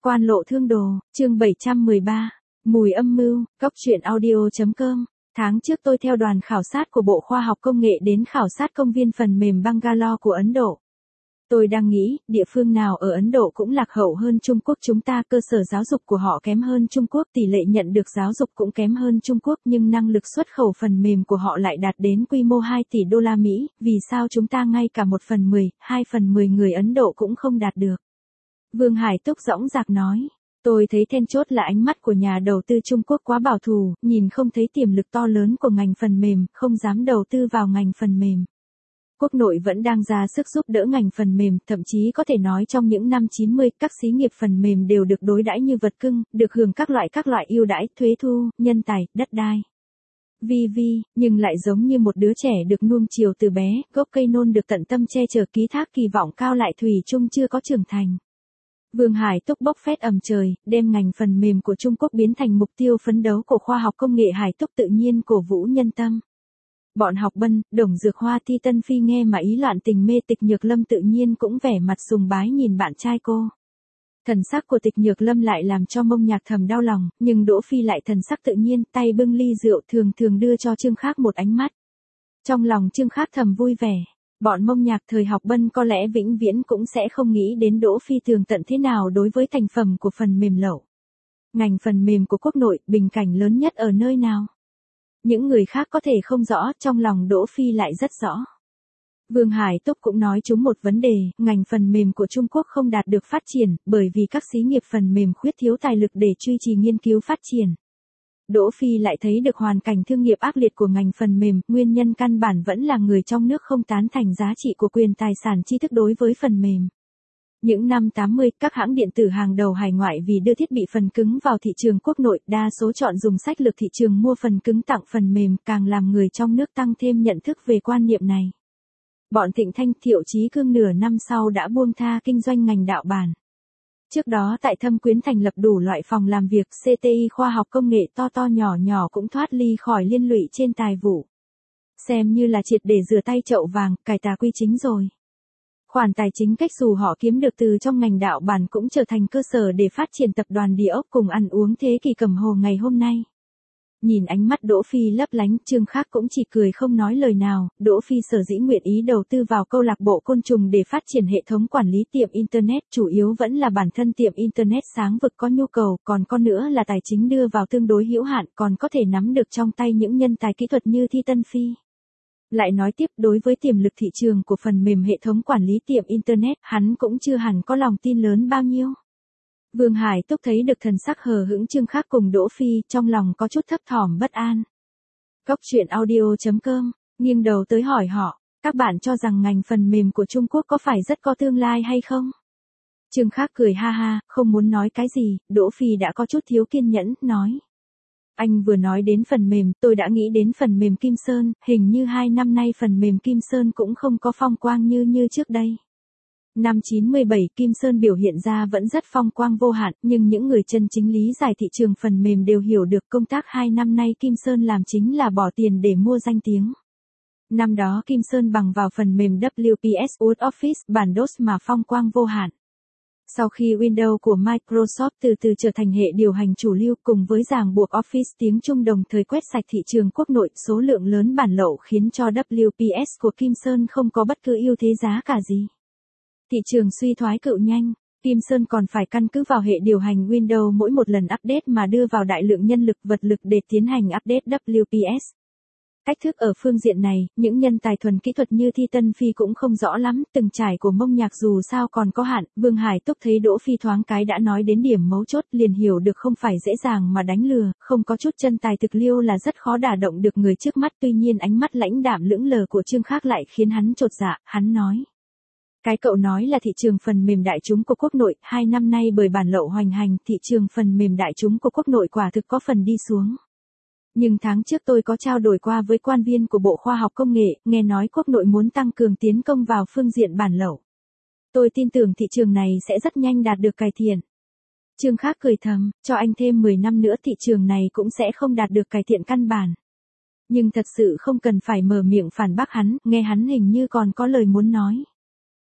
Quan lộ thương đồ, chương 713, mùi âm mưu, Cóc truyện audio.com. Tháng trước tôi theo đoàn khảo sát của Bộ Khoa học Công nghệ đến khảo sát công viên phần mềm Bangalore của Ấn Độ. Tôi đang nghĩ, địa phương nào ở Ấn Độ cũng lạc hậu hơn Trung Quốc chúng ta, cơ sở giáo dục của họ kém hơn Trung Quốc, tỷ lệ nhận được giáo dục cũng kém hơn Trung Quốc, nhưng năng lực xuất khẩu phần mềm của họ lại đạt đến quy mô 2 tỷ đô la Mỹ, vì sao chúng ta ngay cả 1/10, 2/10 người Ấn Độ cũng không đạt được? Vương Hải Túc dõng dạc nói. Tôi thấy then chốt là ánh mắt của nhà đầu tư Trung Quốc quá bảo thủ, nhìn không thấy tiềm lực to lớn của ngành phần mềm, không dám đầu tư vào ngành phần mềm. Quốc nội vẫn đang ra sức giúp đỡ ngành phần mềm, thậm chí có thể nói trong những năm 90, các xí nghiệp phần mềm đều được đối đãi như vật cưng, được hưởng các loại ưu đãi, thuế thu, nhân tài, đất đai. Nhưng lại giống như một đứa trẻ được nuông chiều từ bé, gốc cây nôn được tận tâm che chở ký thác kỳ vọng cao lại thủy chung chưa có trưởng thành. Vương Hải Túc bốc phét ầm trời, đem ngành phần mềm của Trung Quốc biến thành mục tiêu phấn đấu của khoa học công nghệ. Hải Túc tự nhiên cổ vũ nhân tâm. Bọn học Bân, Đồng Dược Hoa, Ti Tân Phi nghe mà ý loạn tình mê. Tịch Nhược Lâm tự nhiên cũng vẻ mặt sùng bái nhìn bạn trai cô. Thần sắc của Tịch Nhược Lâm lại làm cho Mông Nhạc thầm đau lòng, nhưng Đỗ Phi lại thần sắc tự nhiên, tay bưng ly rượu thường đưa cho Trương Khác một ánh mắt. Trong lòng Trương Khác thầm vui vẻ. Bọn Mông Nhạc thời học Bân có lẽ vĩnh viễn cũng sẽ không nghĩ đến Đỗ Phi tường tận thế nào đối với thành phẩm của phần mềm lậu. Ngành phần mềm của quốc nội, bình cảnh lớn nhất ở nơi nào? Những người khác có thể không rõ, trong lòng Đỗ Phi lại rất rõ. Vương Hải Túc cũng nói trúng một vấn đề, ngành phần mềm của Trung Quốc không đạt được phát triển, bởi vì các xí nghiệp phần mềm khuyết thiếu tài lực để duy trì nghiên cứu phát triển. Đỗ Phi lại thấy được hoàn cảnh thương nghiệp ác liệt của ngành phần mềm, nguyên nhân căn bản vẫn là người trong nước không tán thành giá trị của quyền tài sản tri thức đối với phần mềm. Những năm 80, các hãng điện tử hàng đầu hải ngoại vì đưa thiết bị phần cứng vào thị trường quốc nội, đa số chọn dùng sách lược thị trường mua phần cứng tặng phần mềm, càng làm người trong nước tăng thêm nhận thức về quan niệm này. Bọn Thịnh Thanh, Thiệu Chí Cương nửa năm sau đã buông tha kinh doanh ngành đạo bản. Trước đó tại Thâm Quyến thành lập đủ loại phòng làm việc, CTI khoa học công nghệ to nhỏ cũng thoát ly khỏi liên lụy trên tài vụ. Xem như là triệt để rửa tay chậu vàng, cải tà quy chính rồi. Khoản tài chính cách xù họ kiếm được từ trong ngành đạo bản cũng trở thành cơ sở để phát triển tập đoàn địa ốc cùng ăn uống thế kỷ Cầm Hồ ngày hôm nay. Nhìn ánh mắt Đỗ Phi lấp lánh, Trương Khác cũng chỉ cười không nói lời nào. Đỗ Phi sở dĩ nguyện ý đầu tư vào câu lạc bộ côn trùng để phát triển hệ thống quản lý tiệm Internet, chủ yếu vẫn là bản thân tiệm Internet sáng vực có nhu cầu, còn có nữa là tài chính đưa vào tương đối hữu hạn, còn có thể nắm được trong tay những nhân tài kỹ thuật như Thi Tân Phi. Lại nói tiếp, đối với tiềm lực thị trường của phần mềm hệ thống quản lý tiệm Internet, hắn cũng chưa hẳn có lòng tin lớn bao nhiêu. Vương Hải Túc thấy được thần sắc hờ hững Trương Khác cùng Đỗ Phi, trong lòng có chút thấp thỏm bất an. Cóc truyện audio.com, nghiêng đầu tới hỏi họ, các bạn cho rằng ngành phần mềm của Trung Quốc có phải rất có tương lai hay không? Trương Khác cười ha ha, không muốn nói cái gì. Đỗ Phi đã có chút thiếu kiên nhẫn, nói. Anh vừa nói đến phần mềm, tôi đã nghĩ đến phần mềm Kim Sơn, hình như 2 năm nay phần mềm Kim Sơn cũng không có phong quang như trước đây. Năm 97 Kim Sơn biểu hiện ra vẫn rất phong quang vô hạn, nhưng những người chân chính lý giải thị trường phần mềm đều hiểu được công tác 2 năm nay Kim Sơn làm chính là bỏ tiền để mua danh tiếng. Năm đó Kim Sơn bằng vào phần mềm WPS Word Office bản DOS mà phong quang vô hạn. Sau khi Windows của Microsoft từ từ trở thành hệ điều hành chủ lưu cùng với ràng buộc Office tiếng Trung đồng thời quét sạch thị trường quốc nội, số lượng lớn bản lậu khiến cho WPS của Kim Sơn không có bất cứ ưu thế giá cả gì. Thị trường suy thoái cựu nhanh, Kim Sơn còn phải căn cứ vào hệ điều hành Windows mỗi một lần update mà đưa vào đại lượng nhân lực vật lực để tiến hành update WPS. Cách thức ở phương diện này, những nhân tài thuần kỹ thuật như Thi Tân Phi cũng không rõ lắm, từng trải của Mông Nhạc dù sao còn có hạn. Vương Hải Túc thấy Đỗ Phi thoáng cái đã nói đến điểm mấu chốt, liền hiểu được không phải dễ dàng mà đánh lừa, không có chút chân tài thực liêu là rất khó đả động được người trước mắt. Tuy nhiên ánh mắt lãnh đạm lững lờ của Trương Khác lại khiến hắn chột dạ, hắn nói. Cái cậu nói là thị trường phần mềm đại chúng của quốc nội, 2 năm nay bởi bản lậu hoành hành, thị trường phần mềm đại chúng của quốc nội quả thực có phần đi xuống. Nhưng tháng trước tôi có trao đổi qua với quan viên của Bộ Khoa học Công nghệ, nghe nói quốc nội muốn tăng cường tiến công vào phương diện bản lậu. Tôi tin tưởng thị trường này sẽ rất nhanh đạt được cải thiện. Trương Khác cười thầm, cho anh thêm 10 năm nữa thị trường này cũng sẽ không đạt được cải thiện căn bản. Nhưng thật sự không cần phải mở miệng phản bác hắn, nghe hắn hình như còn có lời muốn nói.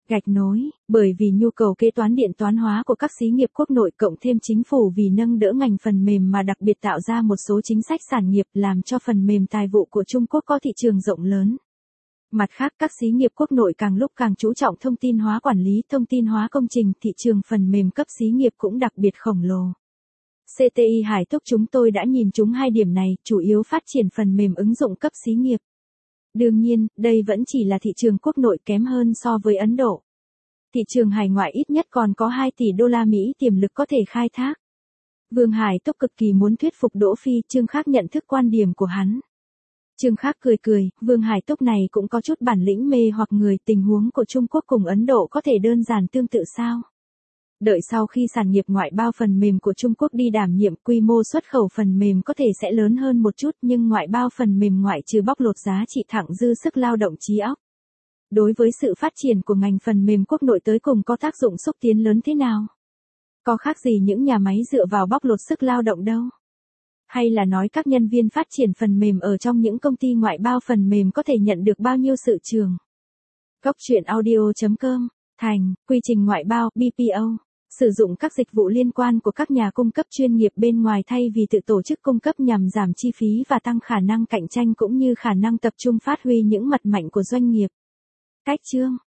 Gạch nối, bởi vì nhu cầu kế toán điện toán hóa của các xí nghiệp quốc nội cộng thêm chính phủ vì nâng đỡ ngành phần mềm mà đặc biệt tạo ra một số chính sách sản nghiệp làm cho phần mềm tài vụ của Trung Quốc có thị trường rộng lớn. Mặt khác các xí nghiệp quốc nội càng lúc càng chú trọng thông tin hóa quản lý, thông tin hóa công trình, thị trường phần mềm cấp xí nghiệp cũng đặc biệt khổng lồ. CTI Hải Thúc chúng tôi đã nhìn trúng hai điểm này, chủ yếu phát triển phần mềm ứng dụng cấp xí nghiệp. Đương nhiên, đây vẫn chỉ là thị trường quốc nội kém hơn so với Ấn Độ. Thị trường hải ngoại ít nhất còn có 2 tỷ đô la Mỹ tiềm lực có thể khai thác. Vương Hải Thúc cực kỳ muốn thuyết phục Đỗ Phi, Trương Khắc nhận thức quan điểm của hắn. Trương Khắc cười cười, Vương Hải Túc này cũng có chút bản lĩnh mê hoặc người, tình huống của Trung Quốc cùng Ấn Độ có thể đơn giản tương tự sao? Đợi sau khi sản nghiệp ngoại bao phần mềm của Trung Quốc đi đảm nhiệm, quy mô xuất khẩu phần mềm có thể sẽ lớn hơn một chút, nhưng ngoại bao phần mềm ngoại trừ bóc lột giá trị thẳng dư sức lao động trí óc. Đối với sự phát triển của ngành phần mềm quốc nội tới cùng có tác dụng xúc tiến lớn thế nào? Có khác gì những nhà máy dựa vào bóc lột sức lao động đâu? Hay là nói các nhân viên phát triển phần mềm ở trong những công ty ngoại bao phần mềm có thể nhận được bao nhiêu sự trường? Góc truyện audio.com, thành, quy trình ngoại bao, BPO, sử dụng các dịch vụ liên quan của các nhà cung cấp chuyên nghiệp bên ngoài thay vì tự tổ chức cung cấp nhằm giảm chi phí và tăng khả năng cạnh tranh cũng như khả năng tập trung phát huy những mặt mạnh của doanh nghiệp. Cách chương